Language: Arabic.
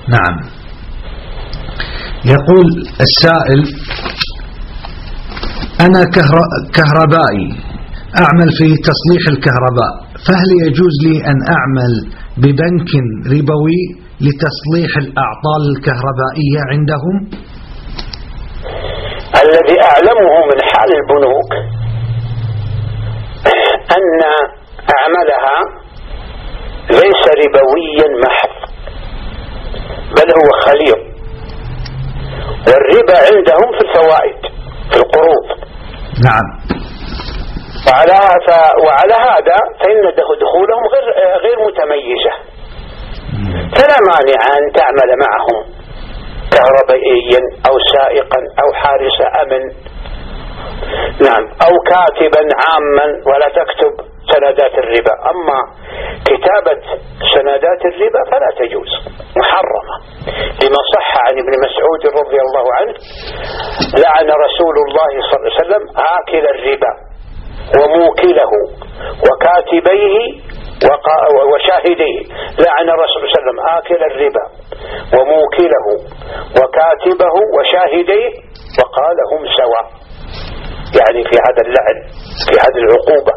نعم. يقول السائل: أنا كهربائي أعمل في تصليح الكهرباء، فهل يجوز لي أن أعمل ببنك ربوي لتصليح الأعطال الكهربائية عندهم؟ الذي أعلمه من حال البنوك أن أعملها ليس ربويا محض، بل هو خليط، والربا عندهم في الفوائد في القروض. نعم. وعلى هذا فإن دخولهم غير متميزة، فلا مانع أن تعمل معهم كهربائيا أو سائقا أو حارس أمن، نعم، أو كاتبا عاما ولا تكتب سندات الربا. أما كتابة سندات الربا فلا تجوز، محرمة، لما صح عن ابن مسعود رضي الله عنه: لعن رسول الله صلى الله عليه وسلم آكل الربا وموكله وكاتبيه وشاهديه. لعن الرسول صلى الله عليه وسلم آكل الربا وموكله وكاتبه وشاهديه وقال هم سواء، يعني في هذا اللعن، في هذه العقوبة.